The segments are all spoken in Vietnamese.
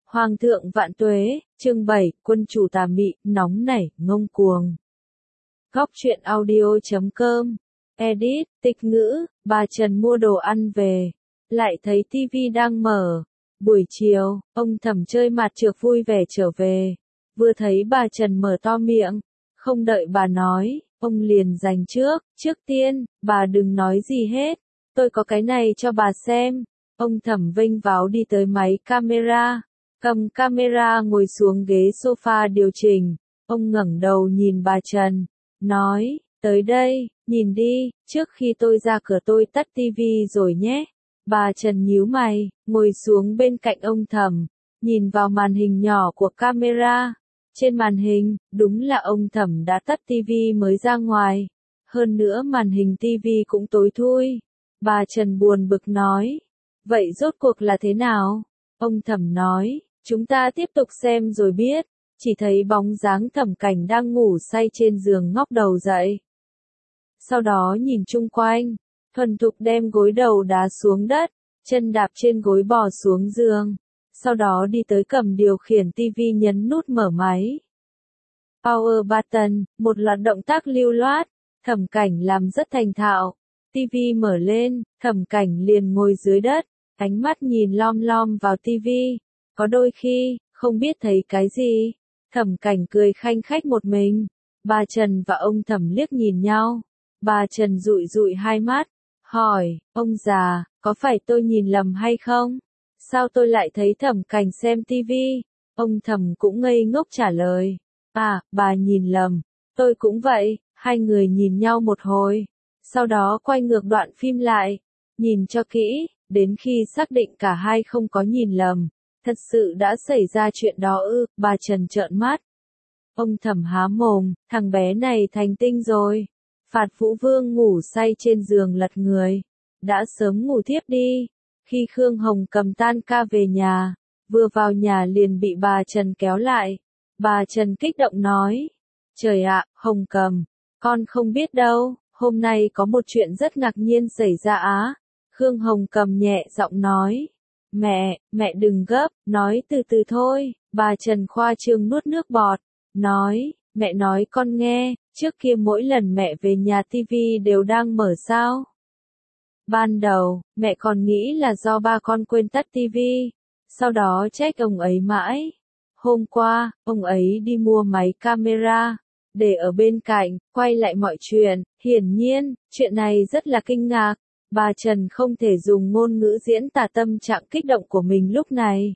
Hoàng thượng vạn tuế, chương 7, quân chủ tà mị, nóng nảy, ngông cuồng. Góc truyện audio.com, edit, tịch ngữ, bà Trần mua đồ ăn về, lại thấy tivi đang mở. Buổi chiều, ông Thẩm chơi mặt trược vui vẻ trở về, vừa thấy bà Trần mở to miệng, không đợi bà nói, ông liền giành trước tiên, bà đừng nói gì hết, tôi có cái này cho bà xem. Ông Thẩm vênh váo đi tới máy camera, cầm camera ngồi xuống ghế sofa điều chỉnh, ông ngẩng đầu nhìn bà Trần, nói, tới đây, nhìn đi, trước khi tôi ra cửa tôi tắt tivi rồi nhé. Bà Trần nhíu mày, ngồi xuống bên cạnh ông Thẩm, nhìn vào màn hình nhỏ của camera. Trên màn hình, đúng là ông Thẩm đã tắt tivi mới ra ngoài. Hơn nữa màn hình tivi cũng tối thui. Bà Trần buồn bực nói, vậy rốt cuộc là thế nào? Ông Thẩm nói, chúng ta tiếp tục xem rồi biết. Chỉ thấy bóng dáng Thẩm Cảnh đang ngủ say trên giường ngóc đầu dậy. Sau đó nhìn chung quanh, thuần thục đem gối đầu đá xuống đất, chân đạp trên gối bò xuống giường. Sau đó đi tới cầm điều khiển tivi nhấn nút mở máy. Power button, một loạt động tác lưu loát, Thẩm Cảnh làm rất thành thạo. Tivi mở lên, Thẩm Cảnh liền ngồi dưới đất, ánh mắt nhìn lom lom vào tivi. Có đôi khi, không biết thấy cái gì, Thẩm Cảnh cười khanh khách một mình. Bà Trần và ông Thẩm liếc nhìn nhau. Bà Trần dụi dụi hai mắt, hỏi, ông già, có phải tôi nhìn lầm hay không? Sao tôi lại thấy Thẩm Cảnh xem tivi? Ông Thẩm cũng ngây ngốc trả lời, à, bà nhìn lầm, tôi cũng vậy. Hai người nhìn nhau một hồi, sau đó quay ngược đoạn phim lại, nhìn cho kỹ, đến khi xác định cả hai không có nhìn lầm, thật sự đã xảy ra chuyện đó ư? Bà Trần trợn mắt. Ông Thẩm há mồm, thằng bé này thành tinh rồi. Phạt Vũ Vương ngủ say trên giường lật người, đã sớm ngủ thiếp đi. Khi Khương Hồng Cầm tan ca về nhà, vừa vào nhà liền bị bà Trần kéo lại. Bà Trần kích động nói, trời ạ, Hồng Cầm, con không biết đâu, hôm nay có một chuyện rất ngạc nhiên xảy ra á. Khương Hồng Cầm nhẹ giọng nói, mẹ đừng gấp, nói từ từ thôi. Bà Trần khoa trương nuốt nước bọt, nói, mẹ nói con nghe, trước kia mỗi lần mẹ về nhà tivi đều đang mở sao? Ban đầu, mẹ còn nghĩ là do ba con quên tắt tivi, sau đó trách ông ấy mãi. Hôm qua, ông ấy đi mua máy camera, để ở bên cạnh, quay lại mọi chuyện. Hiển nhiên, chuyện này rất là kinh ngạc. Bà Trần không thể dùng ngôn ngữ diễn tả tâm trạng kích động của mình lúc này.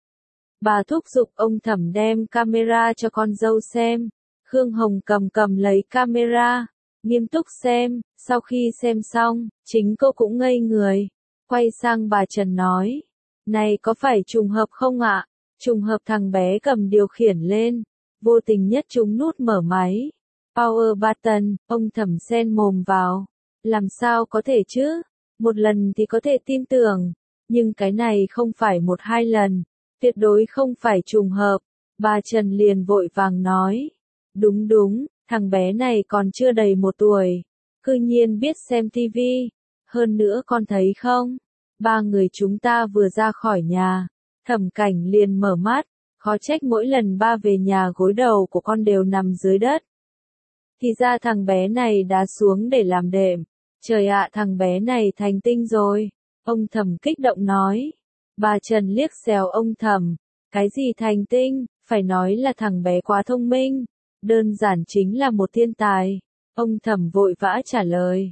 Bà thúc giục ông Thẩm đem camera cho con dâu xem. Khương Hồng Cầm cầm lấy camera, nghiêm túc xem. Sau khi xem xong, chính cô cũng ngây người. Quay sang bà Trần nói, này có phải trùng hợp không ạ? Trùng hợp thằng bé cầm điều khiển lên, vô tình nhất trúng nút mở máy. Power button, ông Thẩm xen mồm vào. Làm sao có thể chứ? Một lần thì có thể tin tưởng, nhưng cái này không phải một hai lần, tuyệt đối không phải trùng hợp. Bà Trần liền vội vàng nói, đúng, thằng bé này còn chưa đầy 1 tuổi, cư nhiên biết xem tivi. Hơn nữa con thấy không, ba người chúng ta vừa ra khỏi nhà, Thẩm Cảnh liền mở mắt, khó trách mỗi lần ba về nhà gối đầu của con đều nằm dưới đất. Thì ra thằng bé này đá xuống để làm đệm. Trời ạ, thằng bé này thành tinh rồi. Ông Thẩm kích động nói. Bà Trần liếc xéo ông Thẩm. Cái gì thành tinh, phải nói là thằng bé quá thông minh. Đơn giản chính là một thiên tài. Ông Thẩm vội vã trả lời.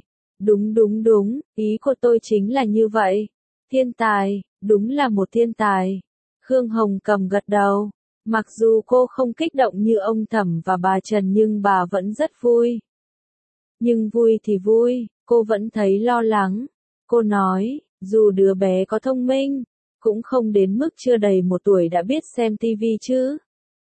Đúng, ý của tôi chính là như vậy. Thiên tài, đúng là một thiên tài. Khương Hồng Cầm gật đầu. Mặc dù cô không kích động như ông Thẩm và bà Trần nhưng bà vẫn rất vui. Nhưng vui thì vui, cô vẫn thấy lo lắng. Cô nói, dù đứa bé có thông minh, cũng không đến mức chưa đầy 1 tuổi đã biết xem tivi chứ.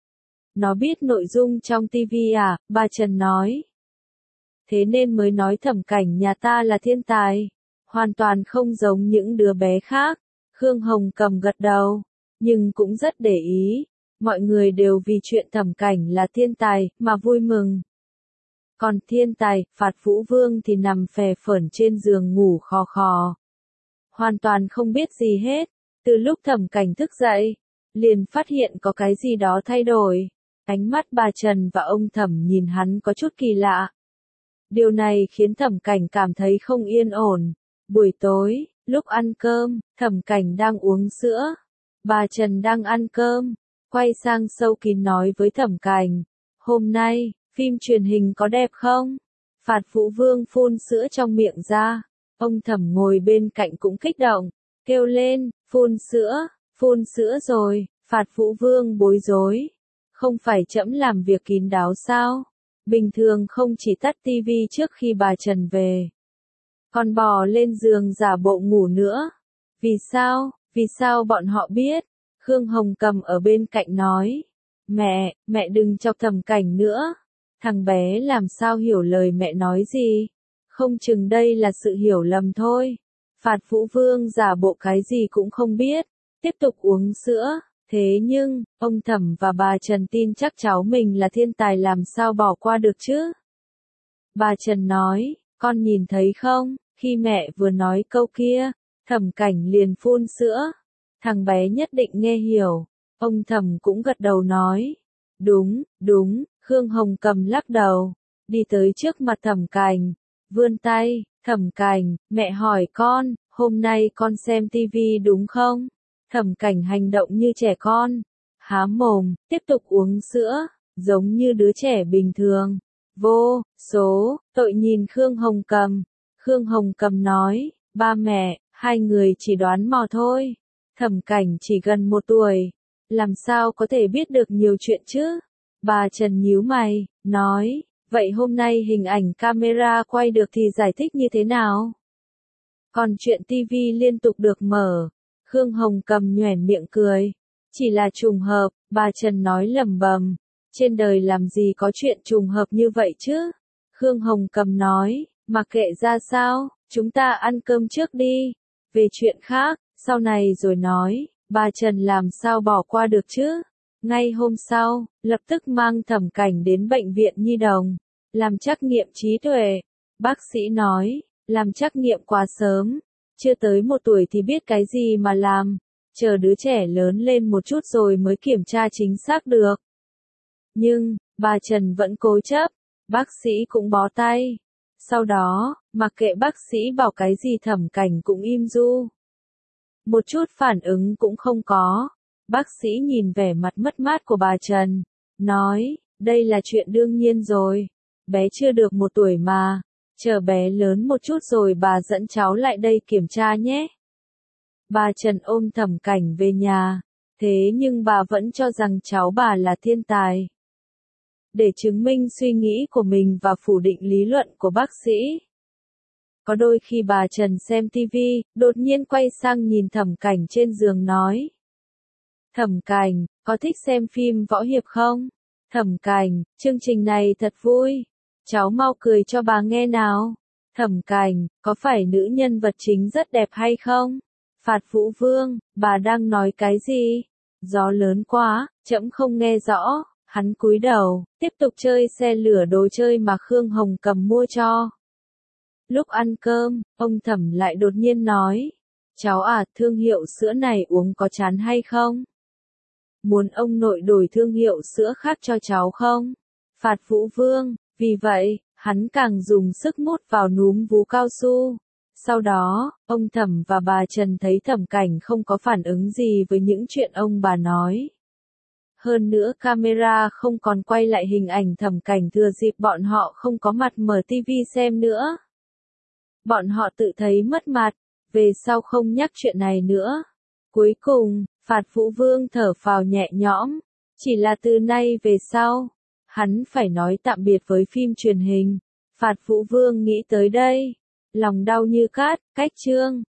Nó biết nội dung trong tivi à? Bà Trần nói. Thế nên mới nói Thẩm Cảnh nhà ta là thiên tài. Hoàn toàn không giống những đứa bé khác. Khương Hồng Cầm gật đầu, nhưng cũng rất để ý. Mọi người đều vì chuyện Thẩm Cảnh là thiên tài mà vui mừng. Còn thiên tài, Phạt Vũ Vương thì nằm phè phởn trên giường ngủ khò khò. Hoàn toàn không biết gì hết. Từ lúc Thẩm Cảnh thức dậy, liền phát hiện có cái gì đó thay đổi. Ánh mắt bà Trần và ông Thẩm nhìn hắn có chút kỳ lạ. Điều này khiến Thẩm Cảnh cảm thấy không yên ổn. Buổi tối, lúc ăn cơm, Thẩm Cảnh đang uống sữa. Bà Trần đang ăn cơm, quay sang sâu kín nói với Thẩm Cảnh. Hôm nay, phim truyền hình có đẹp không? Phạt Vũ Vương phun sữa trong miệng ra. Ông Thẩm ngồi bên cạnh cũng kích động, kêu lên, phun sữa rồi. Phạt Vũ Vương bối rối. Không phải trẫm làm việc kín đáo sao? Bình thường không chỉ tắt tivi trước khi bà Trần về, còn bò lên giường giả bộ ngủ nữa. Vì sao? Vì sao bọn họ biết? Khương Hồng Cầm ở bên cạnh nói. Mẹ đừng chọc Thẩm Cảnh nữa. Thằng bé làm sao hiểu lời mẹ nói gì? Không chừng đây là sự hiểu lầm thôi. Phạt Vũ Vương giả bộ cái gì cũng không biết, tiếp tục uống sữa. Thế nhưng, ông Thẩm và bà Trần tin chắc cháu mình là thiên tài làm sao bỏ qua được chứ? Bà Trần nói, con nhìn thấy không, khi mẹ vừa nói câu kia, Thẩm Cảnh liền phun sữa. Thằng bé nhất định nghe hiểu. Ông Thẩm cũng gật đầu nói. Đúng, Khương Hồng Cầm lắc đầu, đi tới trước mặt Thẩm Cảnh, vươn tay. Thẩm Cảnh, mẹ hỏi con, hôm nay con xem tivi đúng không? Thẩm Cảnh hành động như trẻ con, há mồm, tiếp tục uống sữa, giống như đứa trẻ bình thường. Vô số, tội nhìn Khương Hồng Cầm. Khương Hồng Cầm nói, ba mẹ, hai người chỉ đoán mò thôi. Thẩm Cảnh chỉ gần 1 tuổi, làm sao có thể biết được nhiều chuyện chứ? Bà Trần nhíu mày, nói, vậy hôm nay hình ảnh camera quay được thì giải thích như thế nào? Còn chuyện tivi liên tục được mở. Khương Hồng Cầm nhoẻn miệng cười. Chỉ là trùng hợp, bà Trần nói lẩm bẩm. Trên đời làm gì có chuyện trùng hợp như vậy chứ? Khương Hồng Cầm nói, mặc kệ ra sao, chúng ta ăn cơm trước đi. Về chuyện khác, sau này rồi nói, bà Trần làm sao bỏ qua được chứ? Ngay hôm sau, lập tức mang Thẩm Cảnh đến bệnh viện Nhi Đồng, làm trắc nghiệm trí tuệ. Bác sĩ nói, làm trắc nghiệm quá sớm, chưa tới 1 tuổi thì biết cái gì mà làm, chờ đứa trẻ lớn lên một chút rồi mới kiểm tra chính xác được. Nhưng, bà Trần vẫn cố chấp, bác sĩ cũng bó tay. Sau đó, mặc kệ bác sĩ bảo cái gì Thẩm Cảnh cũng im ru. Một chút phản ứng cũng không có. Bác sĩ nhìn vẻ mặt mất mát của bà Trần, nói, đây là chuyện đương nhiên rồi. Bé chưa được 1 tuổi mà. Chờ bé lớn một chút rồi bà dẫn cháu lại đây kiểm tra nhé. Bà Trần ôm Thẩm Cảnh về nhà. Thế nhưng bà vẫn cho rằng cháu bà là thiên tài. Để chứng minh suy nghĩ của mình và phủ định lý luận của bác sĩ. Có đôi khi bà Trần xem tivi, đột nhiên quay sang nhìn Thẩm Cảnh trên giường nói. Thẩm Cảnh, có thích xem phim võ hiệp không? Thẩm Cảnh, chương trình này thật vui. Cháu mau cười cho bà nghe nào. Thẩm Cảnh, có phải nữ nhân vật chính rất đẹp hay không? Phạt Vũ Vương, bà đang nói cái gì? Gió lớn quá, trẫm không nghe rõ. Hắn cúi đầu, tiếp tục chơi xe lửa đồ chơi mà Khương Hồng Cầm mua cho. Lúc ăn cơm, ông Thẩm lại đột nhiên nói. Cháu à, thương hiệu sữa này uống có chán hay không? Muốn ông nội đổi thương hiệu sữa khác cho cháu không? Phạt Vũ Vương, vì vậy, hắn càng dùng sức mút vào núm vú cao su. Sau đó, ông Thẩm và bà Trần thấy Thẩm Cảnh không có phản ứng gì với những chuyện ông bà nói. Hơn nữa camera không còn quay lại hình ảnh Thẩm Cảnh thừa dịp bọn họ không có mặt mở tivi xem nữa. Bọn họ tự thấy mất mặt, về sau không nhắc chuyện này nữa. Cuối cùng, Phạt Vũ Vương thở phào nhẹ nhõm, chỉ là từ nay về sau, hắn phải nói tạm biệt với phim truyền hình. Phạt Vũ Vương nghĩ tới đây, lòng đau như cát, cách chương.